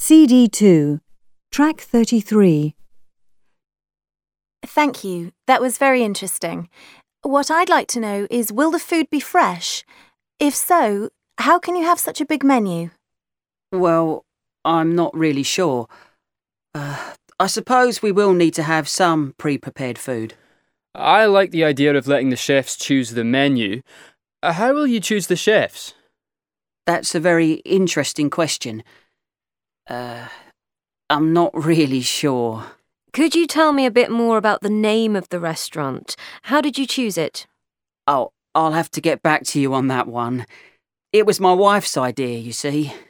CD2, Track 33. Thank you. That was very interesting. What I'd like to know is, will the food be fresh? If so, how can you have such a big menu? Well, I'm not really sure. I suppose we will need to have some pre-prepared food. I like the idea of letting the chefs choose the menu. How will you choose the chefs? That's a very interesting question. I'm not really sure. Could you tell me a bit more about the name of the restaurant? How did you choose it? Oh, I'll have to get back to you on that one. It was my wife's idea, you see.